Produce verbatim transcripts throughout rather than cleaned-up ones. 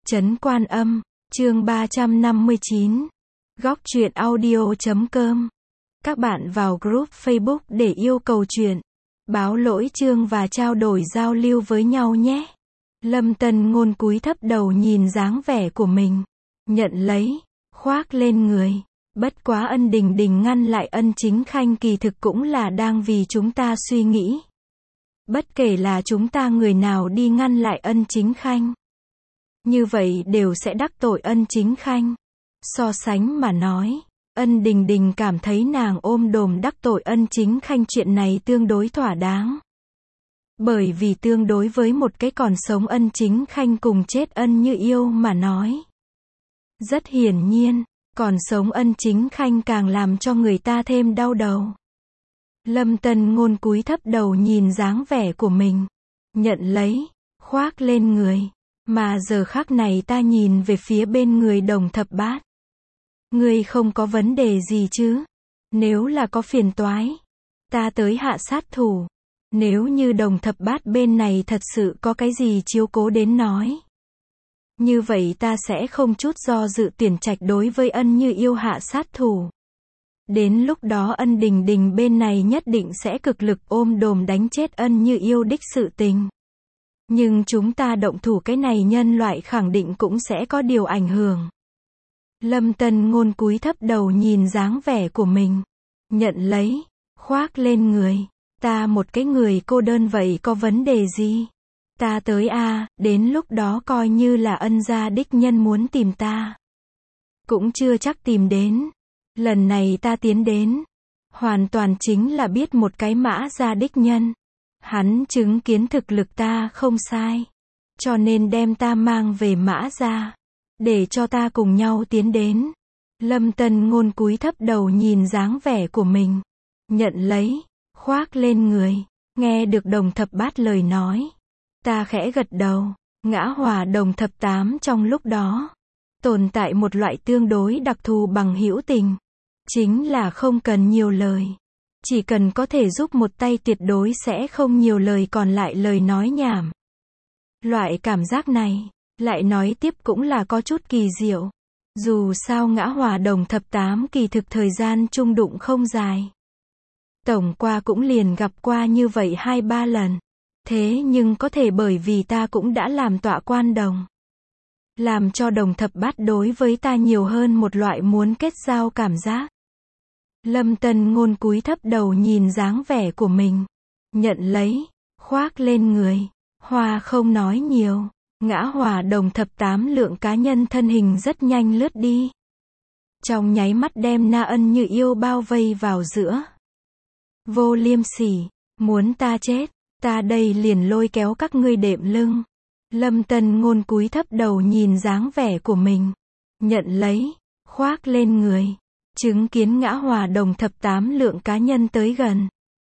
Trấn Quan Âm, chương ba trăm năm mươi chín. Góc truyện audio chấm com. Các bạn vào group Facebook để yêu cầu truyện, báo lỗi chương và trao đổi giao lưu với nhau nhé. Lâm Tân Ngôn cúi thấp đầu nhìn dáng vẻ của mình, nhận lấy, khoác lên người. Bất quá Ân Đình Đình ngăn lại Ân Chính Khanh kỳ thực cũng là đang vì chúng ta suy nghĩ. Bất kể là chúng ta người nào đi ngăn lại Ân Chính Khanh, như vậy đều sẽ đắc tội Ân Chính Khanh. So sánh mà nói, Ân Đình Đình cảm thấy nàng ôm đồm đắc tội Ân Chính Khanh chuyện này tương đối thỏa đáng. Bởi vì tương đối với một cái còn sống Ân Chính Khanh cùng chết Ân Như Yêu mà nói, rất hiển nhiên, còn sống Ân Chính Khanh càng làm cho người ta thêm đau đầu. Lâm Tân Ngôn cúi thấp đầu nhìn dáng vẻ của mình, nhận lấy, khoác lên người. Mà giờ khắc này ta nhìn về phía bên người Đồng Thập Bát. Ngươi không có vấn đề gì chứ? Nếu là có phiền toái, ta tới hạ sát thủ. Nếu như Đồng Thập Bát bên này thật sự có cái gì chiếu cố đến nói, như vậy ta sẽ không chút do dự tuyển trạch đối với Ân Như Yêu hạ sát thủ. Đến lúc đó Ân Đình Đình bên này nhất định sẽ cực lực ôm đồm đánh chết Ân Như Yêu đích sự tình. Nhưng chúng ta động thủ cái này nhân loại khẳng định cũng sẽ có điều ảnh hưởng. Lâm Tân Ngôn cúi thấp đầu nhìn dáng vẻ của mình, nhận lấy, khoác lên người. Ta một cái người cô đơn vậy có vấn đề gì? Ta tới a, à, đến lúc đó coi như là Ân gia đích nhân muốn tìm ta, cũng chưa chắc tìm đến. Lần này ta tiến đến, hoàn toàn chính là biết một cái Mã gia đích nhân. Hắn chứng kiến thực lực ta không sai, cho nên đem ta mang về Mã gia, để cho ta cùng nhau tiến đến. Lâm Tân Ngôn cúi thấp đầu nhìn dáng vẻ của mình, nhận lấy, khoác lên người. Nghe được Đồng Thập Bát lời nói, ta khẽ gật đầu. Ngã Hòa Đồng Thập Tám trong lúc đó tồn tại một loại tương đối đặc thù bằng hữu tình, chính là không cần nhiều lời. Chỉ cần có thể giúp một tay tuyệt đối sẽ không nhiều lời còn lại lời nói nhảm. Loại cảm giác này, lại nói tiếp cũng là có chút kỳ diệu. Dù sao Ngã Hòa Đồng Thập Tám kỳ thực thời gian chung đụng không dài. Tổng qua cũng liền gặp qua như vậy hai ba lần. Thế nhưng có thể bởi vì ta cũng đã làm tọa quan đồng, làm cho Đồng Thập Bát đối với ta nhiều hơn một loại muốn kết giao cảm giác. Lâm Tân Ngôn cúi thấp đầu nhìn dáng vẻ của mình, nhận lấy, khoác lên người. Hoa không nói nhiều, Ngã Hòa Đồng Thập Tám lượng cá nhân thân hình rất nhanh lướt đi, trong nháy mắt đem Na Ân Như Yêu bao vây vào giữa. Vô liêm sỉ, muốn ta chết, ta đây liền lôi kéo các ngươi đệm lưng. Lâm Tân Ngôn cúi thấp đầu nhìn dáng vẻ của mình, nhận lấy, khoác lên người. Chứng kiến Ngã Hòa Đồng Thập Tám lượng cá nhân tới gần,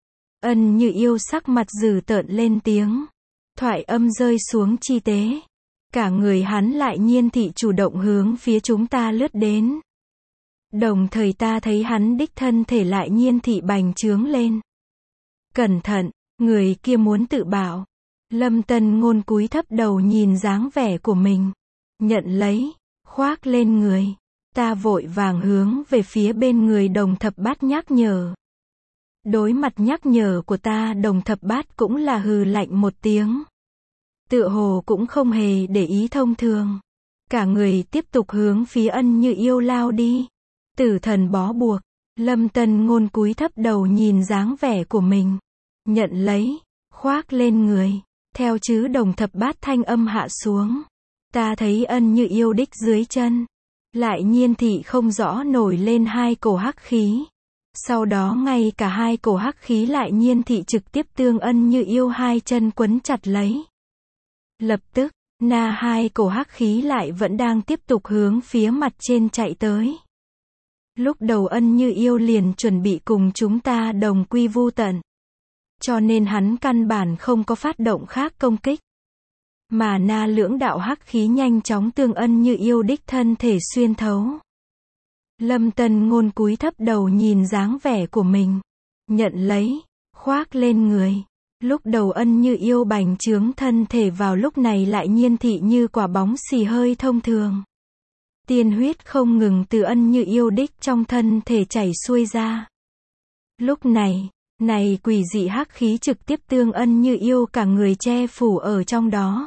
Ân Như Yêu sắc mặt dữ tợn lên tiếng. Thoại âm rơi xuống chi tế, cả người hắn lại nhiên thị chủ động hướng phía chúng ta lướt đến. Đồng thời ta thấy hắn đích thân thể lại nhiên thị bành trướng lên. Cẩn thận, người kia muốn tự bảo. Lâm Tân Ngôn cúi thấp đầu nhìn dáng vẻ của mình, nhận lấy, khoác lên người. Ta vội vàng hướng về phía bên người Đồng Thập Bát nhắc nhở. Đối mặt nhắc nhở của ta Đồng Thập Bát cũng là hừ lạnh một tiếng, tựa hồ cũng không hề để ý thông thường. Cả người tiếp tục hướng phía Ân Như Yêu lao đi. Tử thần bó buộc. Lâm Tân Ngôn cúi thấp đầu nhìn dáng vẻ của mình, nhận lấy, khoác lên người. Theo chứ Đồng Thập Bát thanh âm hạ xuống, ta thấy Ân Như Yêu đích dưới chân lại nhiên thị không rõ nổi lên hai cổ hắc khí. Sau đó ngay cả hai cổ hắc khí lại nhiên thị trực tiếp tương Ân Như Yêu hai chân quấn chặt lấy. Lập tức, na hai cổ hắc khí lại vẫn đang tiếp tục hướng phía mặt trên chạy tới. Lúc đầu Ân Như Yêu liền chuẩn bị cùng chúng ta đồng quy vu tận, cho nên hắn căn bản không có phát động khác công kích. Mà na lưỡng đạo hắc khí nhanh chóng tương Ân Như Yêu đích thân thể xuyên thấu. Lâm Tân Ngôn cúi thấp đầu nhìn dáng vẻ của mình, nhận lấy, khoác lên người. Lúc đầu Ân Như Yêu bành trướng thân thể vào lúc này lại nhiên thị như quả bóng xì hơi thông thường. Tiên huyết không ngừng từ Ân Như Yêu đích trong thân thể chảy xuôi ra. Lúc này, này quỷ dị hắc khí trực tiếp tương Ân Như Yêu cả người che phủ ở trong đó.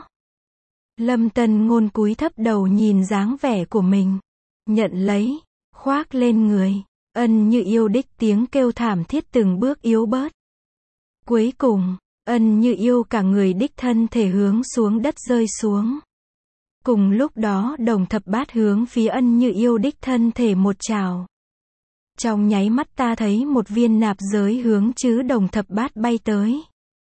Lâm Tân Ngôn cúi thấp đầu nhìn dáng vẻ của mình, nhận lấy, khoác lên người. Ân Như Yêu đích tiếng kêu thảm thiết từng bước yếu bớt. Cuối cùng, Ân Như Yêu cả người đích thân thể hướng xuống đất rơi xuống. Cùng lúc đó Đồng Thập Bát hướng phía Ân Như Yêu đích thân thể một trào. Trong nháy mắt ta thấy một viên nạp giới hướng chứ Đồng Thập Bát bay tới.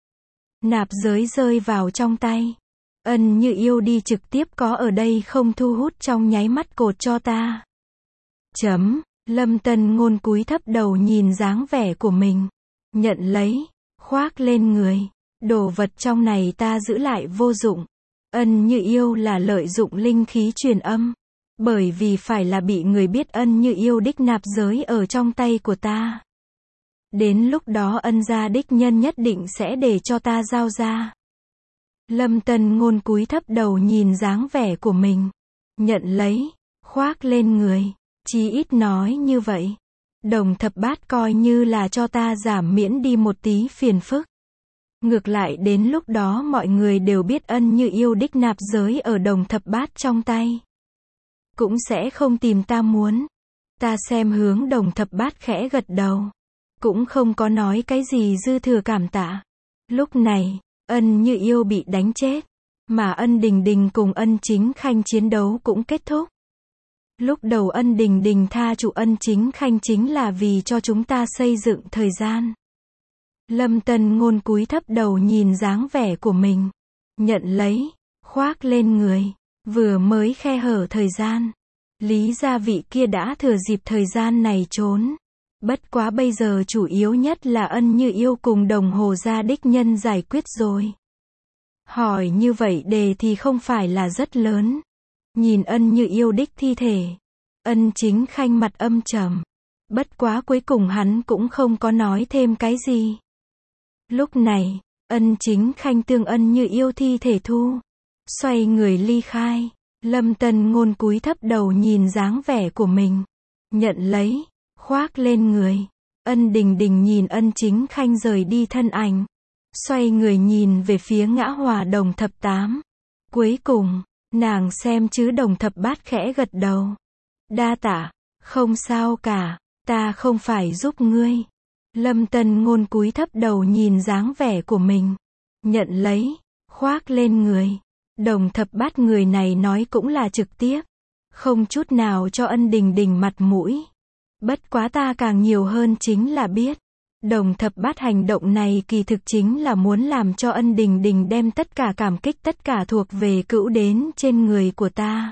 Nạp giới rơi vào trong tay. Ân Như Yêu đi trực tiếp có ở đây không thu hút trong nháy mắt cột cho ta. Chấm, Lâm Tân Ngôn cúi thấp đầu nhìn dáng vẻ của mình. Nhận lấy, khoác lên người. Đồ vật trong này ta giữ lại vô dụng. Ân Như Yêu là lợi dụng linh khí truyền âm. Bởi vì phải là bị người biết Ân Như Yêu đích nạp giới ở trong tay của ta. Đến lúc đó Ân gia đích nhân nhất định sẽ để cho ta giao ra. Lâm Tân Ngôn cúi thấp đầu nhìn dáng vẻ của mình. Nhận lấy, khoác lên người. Chí ít nói như vậy. Đồng Thập Bát coi như là cho ta giảm miễn đi một tí phiền phức. Ngược lại đến lúc đó mọi người đều biết Ân Như Yêu đích nạp giới ở Đồng Thập Bát trong tay. Cũng sẽ không tìm ta muốn. Ta xem hướng Đồng Thập Bát khẽ gật đầu. Cũng không có nói cái gì dư thừa cảm tạ. Lúc này, Ân Như Yêu bị đánh chết. Mà Ân Đình Đình cùng Ân Chính Khanh chiến đấu cũng kết thúc. Lúc đầu Ân Đình Đình tha chủ Ân Chính Khanh chính là vì cho chúng ta xây dựng thời gian. Lâm Tân Ngôn cúi thấp đầu nhìn dáng vẻ của mình. Nhận lấy, khoác lên người. Vừa mới khe hở thời gian. Lý gia vị kia đã thừa dịp thời gian này trốn. Bất quá bây giờ chủ yếu nhất là Ân Như Yêu cùng Đồng Hồ gia đích nhân giải quyết rồi. Hỏi như vậy đề thì không phải là rất lớn. Nhìn Ân Như Yêu đích thi thể. Ân Chính Khanh mặt âm trầm. Bất quá cuối cùng hắn cũng không có nói thêm cái gì. Lúc này, Ân Chính Khanh tương Ân Như Yêu thi thể thu. Xoay người ly khai. Lâm Tân Ngôn cúi thấp đầu nhìn dáng vẻ của mình. Nhận lấy, khoác lên người. Ân Đình Đình nhìn Ân Chính Khanh rời đi thân ảnh. Xoay người nhìn về phía ngã hòa Đồng Thập Tám. Cuối cùng, nàng xem chứ Đồng Thập Bát khẽ gật đầu. Đa tạ, không sao cả, ta không phải giúp ngươi. Lâm Tân Ngôn cúi thấp đầu nhìn dáng vẻ của mình. Nhận lấy, khoác lên người. Đồng Thập Bát người này nói cũng là trực tiếp. Không chút nào cho Ân Đình Đình mặt mũi. Bất quá ta càng nhiều hơn chính là biết. Đồng Thập Bát hành động này kỳ thực chính là muốn làm cho Ân Đình Đình đem tất cả cảm kích tất cả thuộc về cữu đến trên người của ta.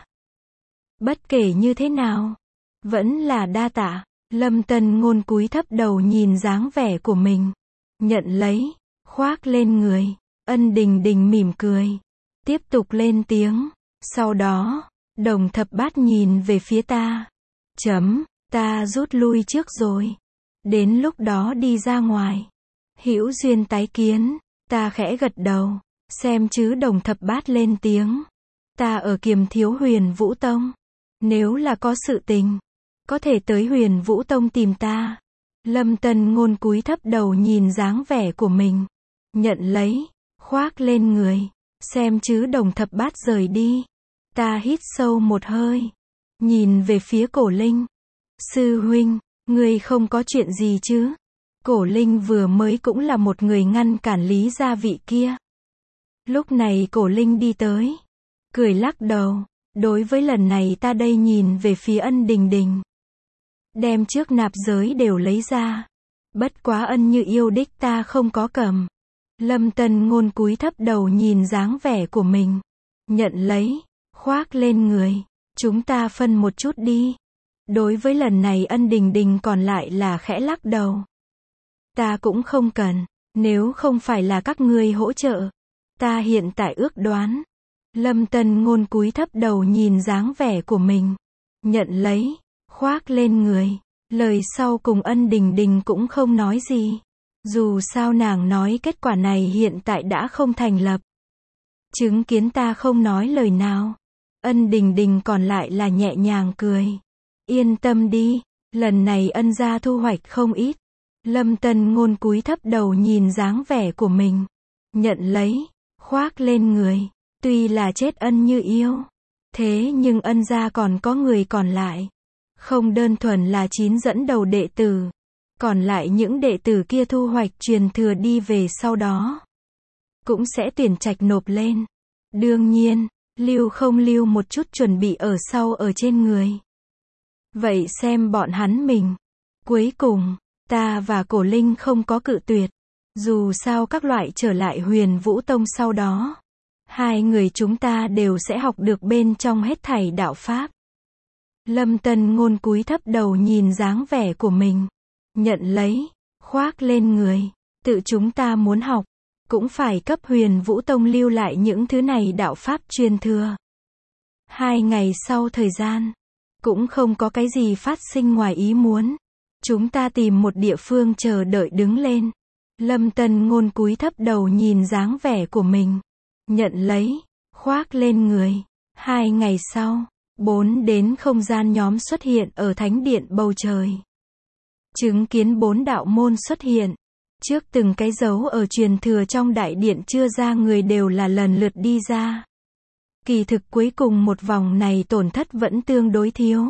Bất kể như thế nào, vẫn là đa tạ. Lâm Tân Ngôn cúi thấp đầu nhìn dáng vẻ của mình. Nhận lấy, khoác lên người. Ân Đình Đình mỉm cười. Tiếp tục lên tiếng. Sau đó, Đồng Thập Bát nhìn về phía ta. Chấm, ta rút lui trước rồi. Đến lúc đó đi ra ngoài. Hữu duyên tái kiến. Ta khẽ gật đầu. Xem chứ Đồng Thập Bát lên tiếng. Ta ở Kiềm Thiếu Huyền Vũ Tông. Nếu là có sự tình, có thể tới Huyền Vũ Tông tìm ta. Lâm Tân Ngôn cúi thấp đầu nhìn dáng vẻ của mình. Nhận lấy, khoác lên người. Xem chứ Đồng Thập Bát rời đi. Ta hít sâu một hơi. Nhìn về phía Cổ Linh. Sư huynh, ngươi không có chuyện gì chứ? Cổ Linh vừa mới cũng là một người ngăn cản Lý gia vị kia. Lúc này Cổ Linh đi tới. Cười lắc đầu. Đối với lần này ta đây nhìn về phía Ân Đình Đình. Đem trước nạp giới đều lấy ra. Bất quá Ân Như Yêu đích ta không có cầm. Lâm Tân Ngôn cúi thấp đầu nhìn dáng vẻ của mình. Nhận lấy, khoác lên người. Chúng ta phân một chút đi. Đối với lần này Ân Đình Đình còn lại là khẽ lắc đầu. Ta cũng không cần. Nếu không phải là các ngươi hỗ trợ. Ta hiện tại ước đoán. Lâm Tân Ngôn cúi thấp đầu nhìn dáng vẻ của mình. Nhận lấy, khoác lên người. Lời sau cùng Ân Đình Đình cũng không nói gì. Dù sao nàng nói kết quả này hiện tại đã không thành lập. Chứng kiến ta không nói lời nào. Ân Đình Đình còn lại là nhẹ nhàng cười. Yên tâm đi, lần này ân gia thu hoạch không ít. Lâm Tân Ngôn cúi thấp đầu nhìn dáng vẻ của mình. Nhận lấy, khoác lên người. Tuy là chết ân như yêu. Thế nhưng ân gia còn có người còn lại. Không đơn thuần là chín dẫn đầu đệ tử. Còn lại những đệ tử kia thu hoạch truyền thừa đi về sau đó. Cũng sẽ tuyển trạch nộp lên. Đương nhiên, lưu không lưu một chút chuẩn bị ở sau ở trên người. Vậy xem bọn hắn mình. Cuối cùng, ta và Cổ Linh không có cự tuyệt. Dù sao các loại trở lại Huyền Vũ Tông sau đó. Hai người chúng ta đều sẽ học được bên trong hết thảy đạo pháp. Lâm Tân Ngôn cúi thấp đầu nhìn dáng vẻ của mình. Nhận lấy, khoác lên người. Tự chúng ta muốn học. Cũng phải cấp Huyền Vũ Tông lưu lại những thứ này đạo pháp truyền thừa. Hai ngày sau thời gian. Cũng không có cái gì phát sinh ngoài ý muốn. Chúng ta tìm một địa phương chờ đợi đứng lên. Lâm Tân Ngôn cúi thấp đầu nhìn dáng vẻ của mình. Nhận lấy, khoác lên người. Hai ngày sau, bốn đến không gian nhóm xuất hiện ở thánh điện bầu trời. Chứng kiến bốn đạo môn xuất hiện. Trước từng cái dấu ở truyền thừa trong đại điện chưa ra người đều là lần lượt đi ra. Kỳ thực cuối cùng một vòng này tổn thất vẫn tương đối thiếu.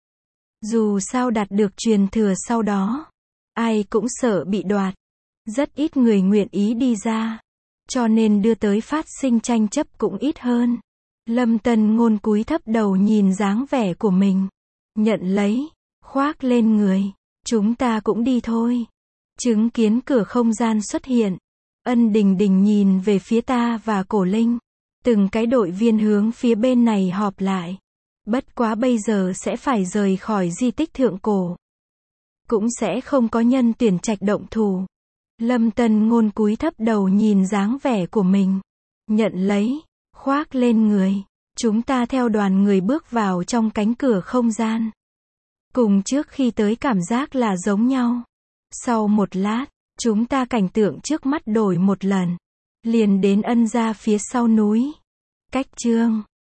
Dù sao đạt được truyền thừa sau đó, ai cũng sợ bị đoạt. Rất ít người nguyện ý đi ra. Cho nên đưa tới phát sinh tranh chấp cũng ít hơn. Lâm Tân Ngôn cúi thấp đầu nhìn dáng vẻ của mình. Nhận lấy, khoác lên người. Chúng ta cũng đi thôi. Chứng kiến cửa không gian xuất hiện. Ân Đình Đình nhìn về phía ta và Cổ Linh. Từng cái đội viên hướng phía bên này họp lại. Bất quá bây giờ sẽ phải rời khỏi di tích thượng cổ. Cũng sẽ không có nhân tuyển trạch động thủ. Lâm Tân Ngôn cúi thấp đầu nhìn dáng vẻ của mình. Nhận lấy, khoác lên người. Chúng ta theo đoàn người bước vào trong cánh cửa không gian. Cùng trước khi tới cảm giác là giống nhau. Sau một lát, chúng ta cảnh tượng trước mắt đổi một lần. Liền đến ân gia phía sau núi. Cách chương